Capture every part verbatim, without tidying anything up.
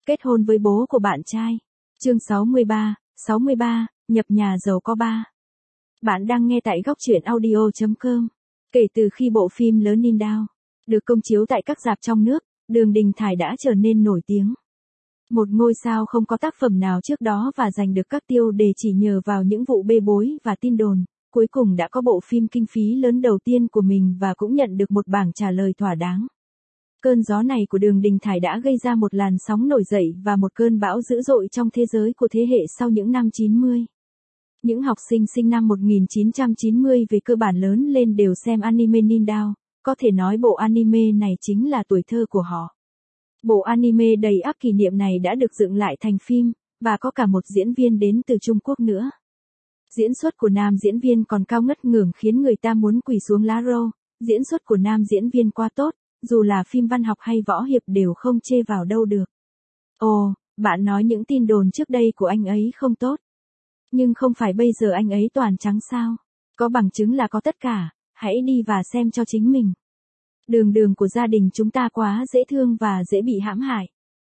Kết hôn với bố của bạn trai. Chương sáu mươi ba, sáu mươi ba, nhập nhà giàu có ba. Bạn đang nghe tại góc truyện audio chấm com. Kể từ khi bộ phim lớn Ninh Đao được công chiếu tại các rạp trong nước, Đường Đình Thải đã trở nên nổi tiếng. Một ngôi sao không có tác phẩm nào trước đó và giành được các tiêu đề chỉ nhờ vào những vụ bê bối và tin đồn, cuối cùng đã có bộ phim kinh phí lớn đầu tiên của mình và cũng nhận được một bảng trả lời thỏa đáng. Cơn gió này của Đường Đình Thải đã gây ra một làn sóng nổi dậy và một cơn bão dữ dội trong thế giới của thế hệ sau những năm chín mươi. Những học sinh sinh năm một nghìn chín trăm chín mươi về cơ bản lớn lên đều xem anime Ninh Đao, có thể nói bộ anime này chính là tuổi thơ của họ. Bộ anime đầy ắp kỷ niệm này đã được dựng lại thành phim, và có cả một diễn viên đến từ Trung Quốc nữa. Diễn xuất của nam diễn viên còn cao ngất ngưởng khiến người ta muốn quỳ xuống lá râu, diễn xuất của nam diễn viên quá tốt, dù là phim văn học hay võ hiệp đều không chê vào đâu được. Ồ, bạn nói những tin đồn trước đây của anh ấy không tốt. Nhưng không phải bây giờ anh ấy toàn trắng sao? Có bằng chứng là có tất cả, hãy đi và xem cho chính mình. Đường đường của gia đình chúng ta quá dễ thương và dễ bị hãm hại.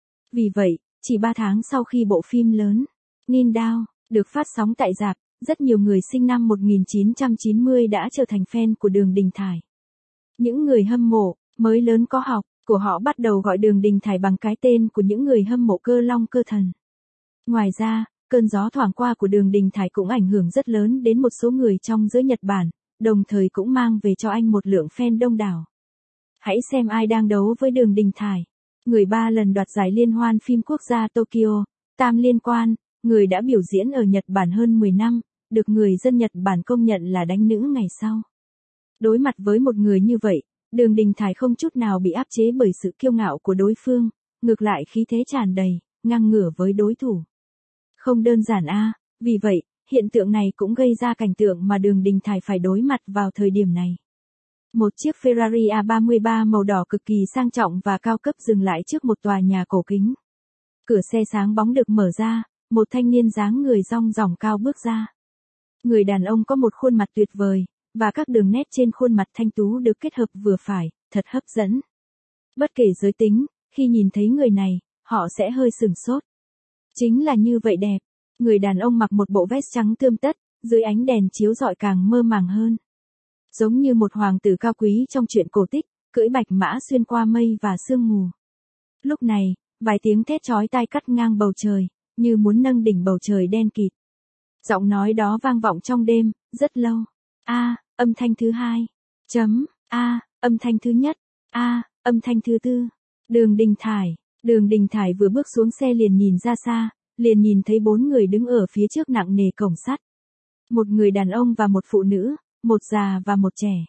Vì vậy, chỉ ba tháng sau khi bộ phim lớn Ninh Đao được phát sóng tại rạp, rất nhiều người sinh năm một nghìn chín trăm chín mươi đã trở thành fan của Đường Đình Thải. Những người hâm mộ mới lớn có học của họ bắt đầu gọi Đường Đình Thải bằng cái tên của những người hâm mộ cơ long cơ thần. Ngoài ra, cơn gió thoảng qua của Đường Đình Thải cũng ảnh hưởng rất lớn đến một số người trong giới Nhật Bản, đồng thời cũng mang về cho anh một lượng fan đông đảo. Hãy xem ai đang đấu với Đường Đình Thải. Người ba lần đoạt giải liên hoan phim quốc gia Tokyo, Tam Liên Quan, người đã biểu diễn ở Nhật Bản hơn mười năm, được người dân Nhật Bản công nhận là đánh nữ ngày sau. Đối mặt với một người như vậy, Đường Đình Thải không chút nào bị áp chế bởi sự kiêu ngạo của đối phương, ngược lại khí thế tràn đầy, ngang ngửa với đối thủ. Không đơn giản a, à, vì vậy, hiện tượng này cũng gây ra cảnh tượng mà Đường Đình Thải phải đối mặt vào thời điểm này. Một chiếc Ferrari A ba mươi ba màu đỏ cực kỳ sang trọng và cao cấp dừng lại trước một tòa nhà cổ kính. Cửa xe sáng bóng được mở ra, một thanh niên dáng người rong ròng cao bước ra. Người đàn ông có một khuôn mặt tuyệt vời, và các đường nét trên khuôn mặt thanh tú được kết hợp vừa phải, thật hấp dẫn. Bất kể giới tính, khi nhìn thấy người này, họ sẽ hơi sửng sốt. Chính là như vậy đẹp. Người đàn ông mặc một bộ vest trắng tươm tất, dưới ánh đèn chiếu rọi càng mơ màng hơn. Giống như một hoàng tử cao quý trong truyện cổ tích, cưỡi bạch mã xuyên qua mây và sương mù. Lúc này, vài tiếng thét chói tai cắt ngang bầu trời, như muốn nâng đỉnh bầu trời đen kịt. Giọng nói đó vang vọng trong đêm, rất lâu. A, âm thanh thứ hai. Chấm, A, âm thanh thứ nhất. A, âm thanh thứ tư. Đường Đình Thải. Đường Đình Thải vừa bước xuống xe liền nhìn ra xa, liền nhìn thấy bốn người đứng ở phía trước nặng nề cổng sắt. Một người đàn ông và một phụ nữ, một già và một trẻ.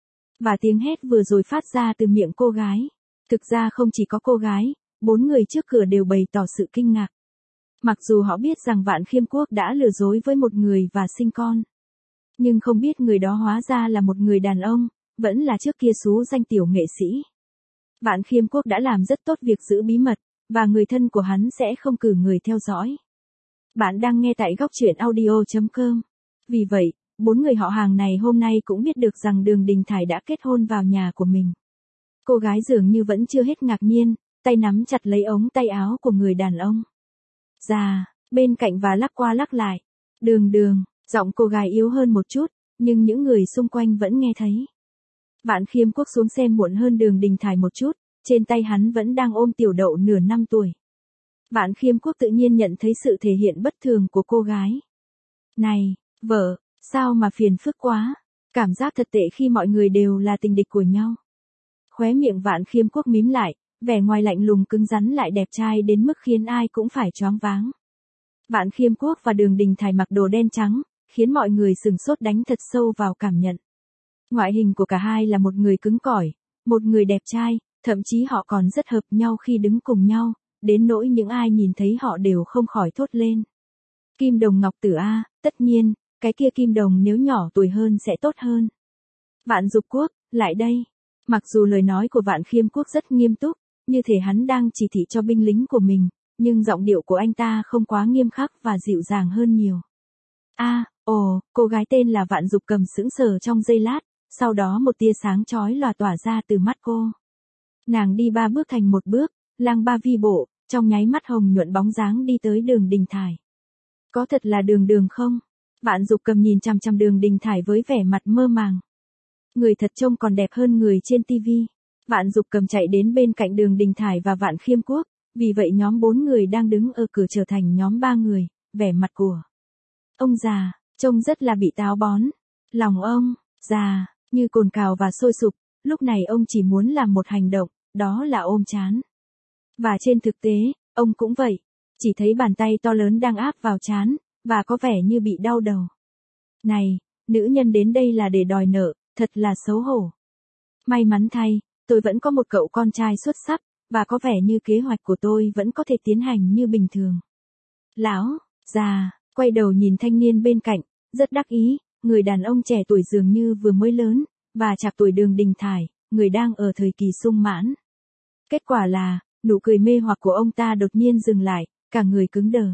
Và tiếng hét vừa rồi phát ra từ miệng cô gái. Thực ra không chỉ có cô gái, bốn người trước cửa đều bày tỏ sự kinh ngạc. Mặc dù họ biết rằng Vạn Khiêm Quốc đã lừa dối với một người và sinh con. Nhưng không biết người đó hóa ra là một người đàn ông, vẫn là trước kia xú danh tiểu nghệ sĩ. Vạn Khiêm Quốc đã làm rất tốt việc giữ bí mật, và người thân của hắn sẽ không cử người theo dõi. Bạn đang nghe tại góc truyện audio chấm com. Vì vậy, bốn người họ hàng này hôm nay cũng biết được rằng Đường Đình Thải đã kết hôn vào nhà của mình. Cô gái dường như vẫn chưa hết ngạc nhiên, tay nắm chặt lấy ống tay áo của người đàn ông già, bên cạnh và lắc qua lắc lại. Đường đường, giọng cô gái yếu hơn một chút, nhưng những người xung quanh vẫn nghe thấy. Vạn Khiêm Quốc xuống xe muộn hơn Đường Đình Thải một chút, trên tay hắn vẫn đang ôm tiểu đậu nửa năm tuổi. Vạn Khiêm Quốc tự nhiên nhận thấy sự thể hiện bất thường của cô gái. Này, vợ, sao mà phiền phức quá, cảm giác thật tệ khi mọi người đều là tình địch của nhau. Khóe miệng Vạn Khiêm Quốc mím lại, vẻ ngoài lạnh lùng cứng rắn lại đẹp trai đến mức khiến ai cũng phải choáng váng. Vạn Khiêm Quốc và Đường Đình Thải mặc đồ đen trắng, khiến mọi người sửng sốt đánh thật sâu vào cảm nhận. Ngoại hình của cả hai là một người cứng cỏi, một người đẹp trai, thậm chí họ còn rất hợp nhau khi đứng cùng nhau, đến nỗi những ai nhìn thấy họ đều không khỏi thốt lên. Kim đồng ngọc tử a, tất nhiên, cái kia kim đồng nếu nhỏ tuổi hơn sẽ tốt hơn. Vạn Dục Quốc, lại đây. Mặc dù lời nói của Vạn Khiêm Quốc rất nghiêm túc, như thể hắn đang chỉ thị cho binh lính của mình, nhưng giọng điệu của anh ta không quá nghiêm khắc và dịu dàng hơn nhiều. A, à, ồ, cô gái tên là Vạn Dục cầm sững sờ trong giây lát, sau đó một tia sáng chói lòa tỏa ra từ mắt cô. Nàng đi ba bước thành một bước, lang ba vi bộ, trong nháy mắt hồng nhuận bóng dáng đi tới Đường Đình Thải. Có thật là Đường Đường không? Vạn Dục Cầm nhìn chằm chằm Đường Đình Thải với vẻ mặt mơ màng. Người thật trông còn đẹp hơn người trên tivi. Vạn Dục Cầm chạy đến bên cạnh Đường Đình Thải và Vạn Khiêm Quốc, vì vậy nhóm bốn người đang đứng ở cửa trở thành nhóm ba người, vẻ mặt của ông già, trông rất là bị táo bón. Lòng ông, già, như cồn cào và sôi sục, lúc này ông chỉ muốn làm một hành động, đó là ôm trán. Và trên thực tế, ông cũng vậy, chỉ thấy bàn tay to lớn đang áp vào trán, và có vẻ như bị đau đầu. Này, nữ nhân đến đây là để đòi nợ, thật là xấu hổ. May mắn thay, tôi vẫn có một cậu con trai xuất sắc, và có vẻ như kế hoạch của tôi vẫn có thể tiến hành như bình thường. Lão, già, quay đầu nhìn thanh niên bên cạnh, rất đắc ý, người đàn ông trẻ tuổi dường như vừa mới lớn, và chạc tuổi Đường Đình Thải, người đang ở thời kỳ sung mãn. Kết quả là, nụ cười mê hoặc của ông ta đột nhiên dừng lại, cả người cứng đờ.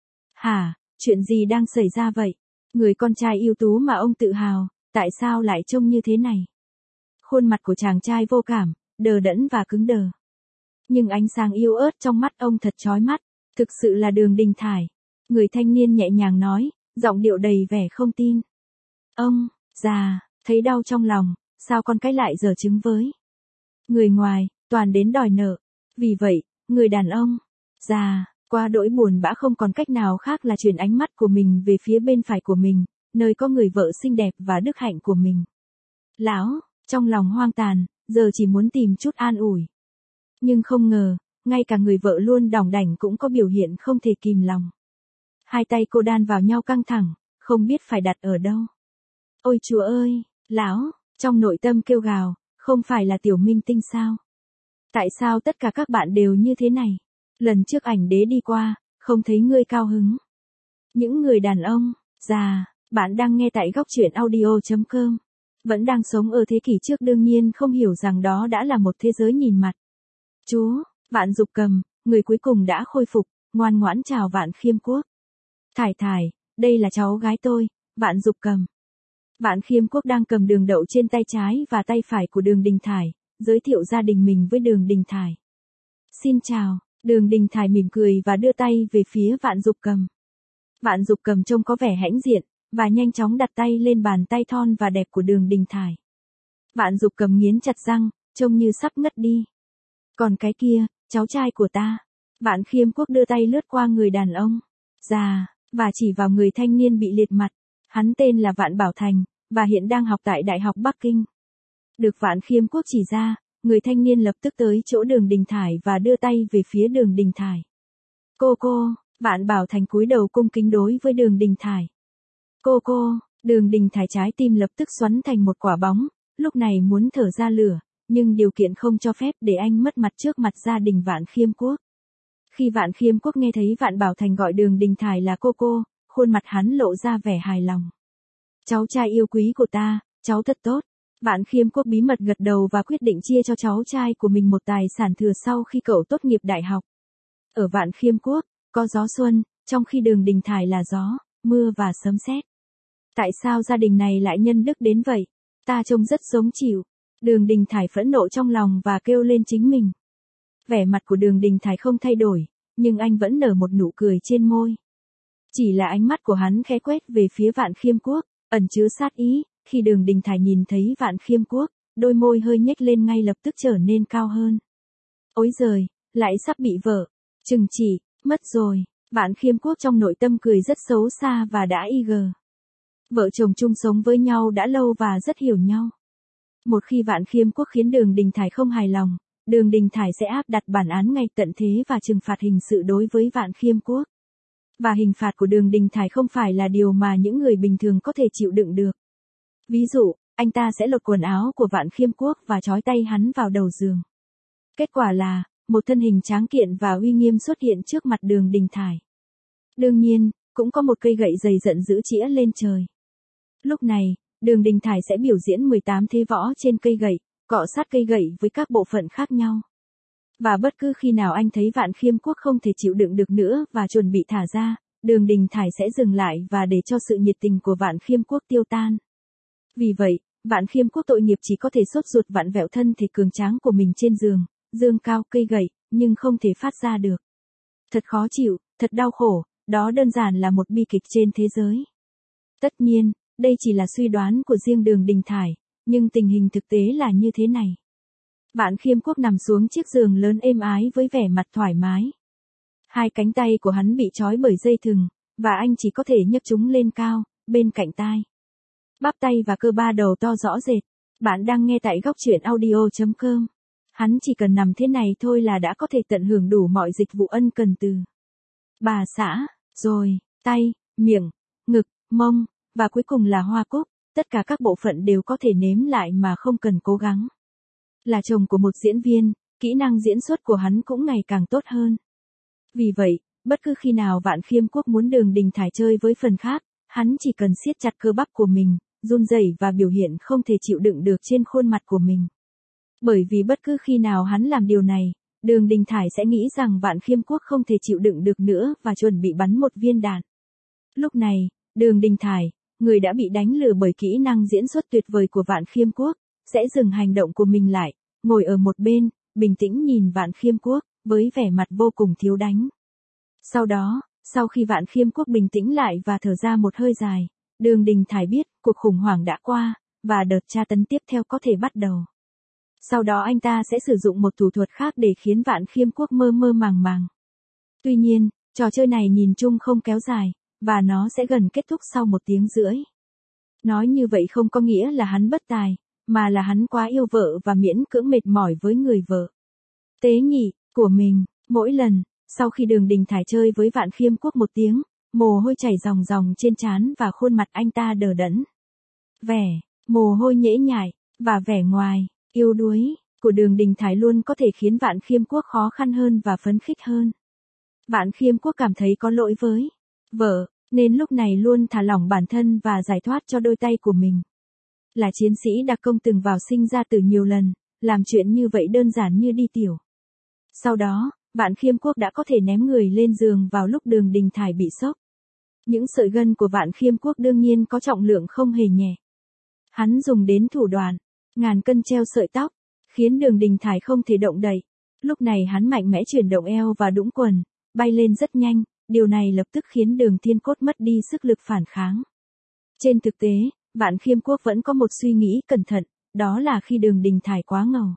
Hả, chuyện gì đang xảy ra vậy? Người con trai ưu tú mà ông tự hào, tại sao lại trông như thế này? Khuôn mặt của chàng trai vô cảm, đờ đẫn và cứng đờ. Nhưng ánh sáng yếu ớt trong mắt ông thật chói mắt, thực sự là Đường Đình Thải. Người thanh niên nhẹ nhàng nói, giọng điệu đầy vẻ không tin. Ông, già, thấy đau trong lòng, sao con cái lại giở trứng với? Người ngoài, toàn đến đòi nợ. Vì vậy, người đàn ông, già, qua đỗi buồn bã không còn cách nào khác là chuyển ánh mắt của mình về phía bên phải của mình, nơi có người vợ xinh đẹp và đức hạnh của mình. Lão, trong lòng hoang tàn, giờ chỉ muốn tìm chút an ủi. Nhưng không ngờ, ngay cả người vợ luôn đỏng đảnh cũng có biểu hiện không thể kìm lòng. Hai tay cô đan vào nhau căng thẳng, không biết phải đặt ở đâu. Ôi Chúa ơi, lão, trong nội tâm kêu gào, không phải là Tiểu Minh Tinh sao? Tại sao tất cả các bạn đều như thế này? Lần trước ảnh đế đi qua, không thấy ngươi cao hứng. Những người đàn ông, già, bạn đang nghe tại góc truyện audio chấm com. Vẫn đang sống ở thế kỷ trước đương nhiên không hiểu rằng đó đã là một thế giới nhìn mặt. Chúa, Vạn Dục Cầm, người cuối cùng đã khôi phục, ngoan ngoãn chào Vạn Khiêm Quốc. Thải Thải, đây là cháu gái tôi, Vạn Dục Cầm. Vạn Khiêm Quốc đang cầm đường đậu trên tay trái và tay phải của Đường Đình Thải, giới thiệu gia đình mình với Đường Đình Thải. Xin chào, Đường Đình Thải mỉm cười và đưa tay về phía Vạn Dục Cầm. Vạn Dục Cầm trông có vẻ hãnh diện, và nhanh chóng đặt tay lên bàn tay thon và đẹp của Đường Đình Thải. Vạn Dục Cầm nghiến chặt răng, trông như sắp ngất đi. Còn cái kia, cháu trai của ta. Vạn Khiêm Quốc đưa tay lướt qua người đàn ông, già, và chỉ vào người thanh niên bị liệt mặt. Hắn tên là Vạn Bảo Thành, và hiện đang học tại Đại học Bắc Kinh. Được Vạn Khiêm Quốc chỉ ra, người thanh niên lập tức tới chỗ Đường Đình Thải và đưa tay về phía Đường Đình Thải. Cô cô, Vạn Bảo Thành cúi đầu cung kính đối với Đường Đình Thải. Cô cô, Đường Đình Thải trái tim lập tức xoắn thành một quả bóng, lúc này muốn thở ra lửa, nhưng điều kiện không cho phép để anh mất mặt trước mặt gia đình Vạn Khiêm Quốc. Khi Vạn Khiêm Quốc nghe thấy Vạn Bảo Thành gọi Đường Đình Thải là cô cô, khuôn mặt hắn lộ ra vẻ hài lòng. Cháu trai yêu quý của ta, cháu thật tốt. Vạn Khiêm Quốc bí mật gật đầu và quyết định chia cho cháu trai của mình một tài sản thừa sau khi cậu tốt nghiệp đại học. Ở Vạn Khiêm Quốc, có gió xuân, trong khi Đường Đình Thải là gió, mưa và sấm sét. Tại sao gia đình này lại nhân đức đến vậy? Ta trông rất sống chịu. Đường Đình Thải phẫn nộ trong lòng và kêu lên chính mình. Vẻ mặt của Đường Đình Thải không thay đổi, nhưng anh vẫn nở một nụ cười trên môi. Chỉ là ánh mắt của hắn khẽ quét về phía Vạn Khiêm Quốc, ẩn chứa sát ý. Khi Đường Đình Thải nhìn thấy Vạn Khiêm Quốc, đôi môi hơi nhếch lên ngay lập tức trở nên cao hơn. Ối giời, lại sắp bị vợ trừng trị, mất rồi. Vạn Khiêm Quốc trong nội tâm cười rất xấu xa và đã y gờ. Vợ chồng chung sống với nhau đã lâu và rất hiểu nhau. Một khi Vạn Khiêm Quốc khiến Đường Đình Thải không hài lòng, Đường Đình Thải sẽ áp đặt bản án ngay tận thế và trừng phạt hình sự đối với Vạn Khiêm Quốc. Và hình phạt của Đường Đình Thải không phải là điều mà những người bình thường có thể chịu đựng được. Ví dụ, anh ta sẽ lột quần áo của Vạn Khiêm Quốc và trói tay hắn vào đầu giường. Kết quả là, một thân hình tráng kiện và uy nghiêm xuất hiện trước mặt Đường Đình Thải. Đương nhiên, cũng có một cây gậy dày giận dữ chĩa lên trời. Lúc này, Đường Đình Thải sẽ biểu diễn mười tám thế võ trên cây gậy, cọ sát cây gậy với các bộ phận khác nhau. Và bất cứ khi nào anh thấy Vạn Khiêm Quốc không thể chịu đựng được nữa và chuẩn bị thả ra, Đường Đình Thải sẽ dừng lại và để cho sự nhiệt tình của Vạn Khiêm Quốc tiêu tan. Vì vậy, Vạn Khiêm Quốc tội nghiệp chỉ có thể sốt ruột vặn vẹo thân thể cường tráng của mình trên giường, giương cao cây gậy, nhưng không thể phát ra được. Thật khó chịu, thật đau khổ, đó đơn giản là một bi kịch trên thế giới. Tất nhiên, đây chỉ là suy đoán của riêng Đường Đình Thải, nhưng tình hình thực tế là như thế này. Vạn Khiêm Quốc nằm xuống chiếc giường lớn êm ái với vẻ mặt thoải mái. Hai cánh tay của hắn bị trói bởi dây thừng, và anh chỉ có thể nhấc chúng lên cao, bên cạnh tai. Bắp tay và cơ ba đầu to rõ rệt. Bạn đang nghe tại góc truyện audio chấm com. Hắn chỉ cần nằm thế này thôi là đã có thể tận hưởng đủ mọi dịch vụ ân cần từ bà xã, rồi, tay, miệng, ngực, mông, và cuối cùng là hoa cúc, tất cả các bộ phận đều có thể nếm lại mà không cần cố gắng. Là chồng của một diễn viên, kỹ năng diễn xuất của hắn cũng ngày càng tốt hơn. Vì vậy, bất cứ khi nào Vạn Khiêm Quốc muốn Đường Đình Thải chơi với phần khác, hắn chỉ cần siết chặt cơ bắp của mình, run rẩy và biểu hiện không thể chịu đựng được trên khuôn mặt của mình. Bởi vì bất cứ khi nào hắn làm điều này, Đường Đình Thải sẽ nghĩ rằng Vạn Khiêm Quốc không thể chịu đựng được nữa và chuẩn bị bắn một viên đạn. Lúc này, Đường Đình Thải, người đã bị đánh lừa bởi kỹ năng diễn xuất tuyệt vời của Vạn Khiêm Quốc, sẽ dừng hành động của mình lại, ngồi ở một bên, bình tĩnh nhìn Vạn Khiêm Quốc, với vẻ mặt vô cùng thiếu đánh. Sau đó, sau khi Vạn Khiêm Quốc bình tĩnh lại và thở ra một hơi dài, Đường Đình Thải biết cuộc khủng hoảng đã qua, và đợt tra tấn tiếp theo có thể bắt đầu. Sau đó anh ta sẽ sử dụng một thủ thuật khác để khiến Vạn Khiêm Quốc mơ mơ màng màng. Tuy nhiên, trò chơi này nhìn chung không kéo dài, và nó sẽ gần kết thúc sau một tiếng rưỡi. Nói như vậy không có nghĩa là hắn bất tài, mà là hắn quá yêu vợ và miễn cưỡng mệt mỏi với người vợ tế nhị của mình. Mỗi lần, sau khi Đường Đình Thải chơi với Vạn Khiêm Quốc một tiếng, mồ hôi chảy ròng ròng trên trán và khuôn mặt anh ta đờ đẫn. Vẻ, mồ hôi nhễ nhại, và vẻ ngoài, yêu đuối, của Đường Đình Thải luôn có thể khiến Vạn Khiêm Quốc khó khăn hơn và phấn khích hơn. Vạn Khiêm Quốc cảm thấy có lỗi với vợ, nên lúc này luôn thả lỏng bản thân và giải thoát cho đôi tay của mình. Là chiến sĩ đặc công từng vào sinh ra tử nhiều lần, làm chuyện như vậy đơn giản như đi tiểu. Sau đó, Vạn Khiêm Quốc đã có thể ném người lên giường vào lúc Đường Đình Thải bị sốc. Những sợi gân của Vạn Khiêm Quốc đương nhiên có trọng lượng không hề nhẹ. Hắn dùng đến thủ đoạn, ngàn cân treo sợi tóc, khiến Đường Đình Thải không thể động đậy. Lúc này hắn mạnh mẽ chuyển động eo và đũng quần, bay lên rất nhanh, điều này lập tức khiến Đường Thiên Cốt mất đi sức lực phản kháng. Trên thực tế, Vạn Khiêm Quốc vẫn có một suy nghĩ cẩn thận, đó là khi Đường Đình Thải quá ngầu,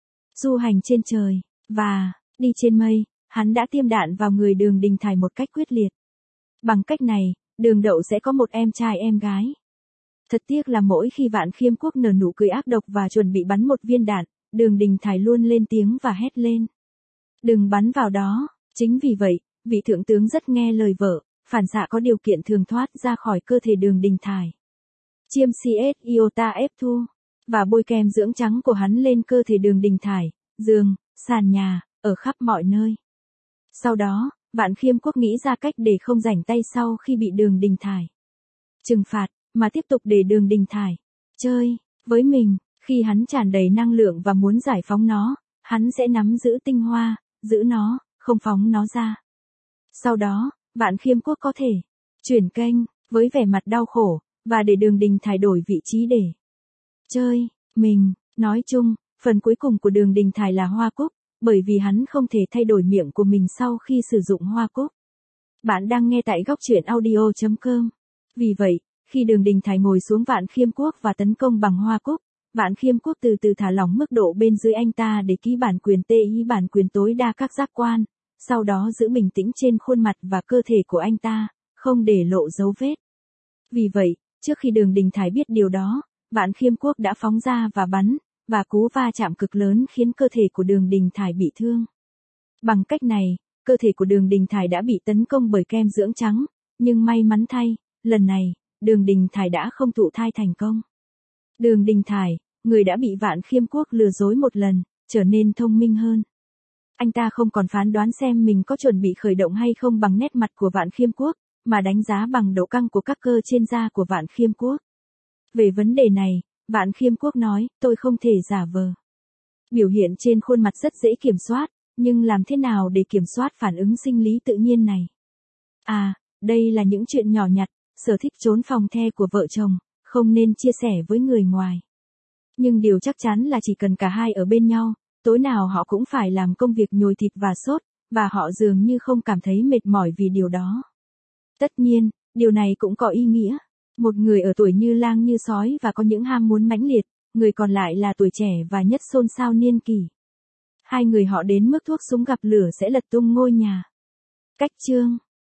du hành trên trời, và đi trên mây, hắn đã tiêm đạn vào người Đường Đình Thải một cách quyết liệt. Bằng cách này, Đường Đậu sẽ có một em trai em gái. Thật tiếc là mỗi khi Vạn Khiêm Quốc nở nụ cười ác độc và chuẩn bị bắn một viên đạn, Đường Đình Thải luôn lên tiếng và hét lên: "Đừng bắn vào đó." Chính vì vậy, vị thượng tướng rất nghe lời vợ, phản xạ có điều kiện thường thoát ra khỏi cơ thể Đường Đình Thải. Chiêm xê ét iota ép thu, và bôi kem dưỡng trắng của hắn lên cơ thể Đường Đình Thải, giường, sàn nhà, ở khắp mọi nơi. Sau đó, Vạn Khiêm Quốc nghĩ ra cách để không rảnh tay sau khi bị Đường Đình Thải trừng phạt, mà tiếp tục để Đường Đình Thải chơi với mình. Khi hắn tràn đầy năng lượng và muốn giải phóng nó, hắn sẽ nắm giữ tinh hoa, giữ nó, không phóng nó ra. Sau đó, Vạn Khiêm Quốc có thể chuyển kênh, với vẻ mặt đau khổ, và để Đường Đình Thải đổi vị trí để chơi mình. Nói chung, phần cuối cùng của Đường Đình Thải là hoa cúc, bởi vì hắn không thể thay đổi miệng của mình sau khi sử dụng hoa cúc. Bạn đang nghe tại góc truyện audio chấm com. Vì vậy, khi Đường Đình Thải ngồi xuống Vạn Khiêm Quốc và tấn công bằng hoa cúc, Vạn Khiêm Quốc từ từ thả lỏng mức độ bên dưới anh ta để ký bản quyền tê i bản quyền tối đa các giác quan, sau đó giữ bình tĩnh trên khuôn mặt và cơ thể của anh ta, không để lộ dấu vết. Vì vậy, trước khi Đường Đình Thải biết điều đó, Vạn Khiêm Quốc đã phóng ra và bắn, và cú va chạm cực lớn khiến cơ thể của Đường Đình Thải bị thương. Bằng cách này, cơ thể của Đường Đình Thải đã bị tấn công bởi kem dưỡng trắng, nhưng may mắn thay, lần này, Đường Đình Thải đã không thụ thai thành công. Đường Đình Thải, người đã bị Vạn Khiêm Quốc lừa dối một lần, trở nên thông minh hơn. Anh ta không còn phán đoán xem mình có chuẩn bị khởi động hay không bằng nét mặt của Vạn Khiêm Quốc, mà đánh giá bằng độ căng của các cơ trên da của Vạn Khiêm Quốc. Về vấn đề này, Vạn Khiêm Quốc nói, tôi không thể giả vờ. Biểu hiện trên khuôn mặt rất dễ kiểm soát, nhưng làm thế nào để kiểm soát phản ứng sinh lý tự nhiên này? À, đây là những chuyện nhỏ nhặt, sở thích trốn phòng the của vợ chồng, không nên chia sẻ với người ngoài. Nhưng điều chắc chắn là chỉ cần cả hai ở bên nhau, tối nào họ cũng phải làm công việc nhồi thịt và sốt, và họ dường như không cảm thấy mệt mỏi vì điều đó. Tất nhiên, điều này cũng có ý nghĩa. Một người ở tuổi như lang như sói và có những ham muốn mãnh liệt, người còn lại là tuổi trẻ và nhất xôn xao niên kỷ. Hai người họ đến mức thuốc súng gặp lửa sẽ lật tung ngôi nhà. Cách chương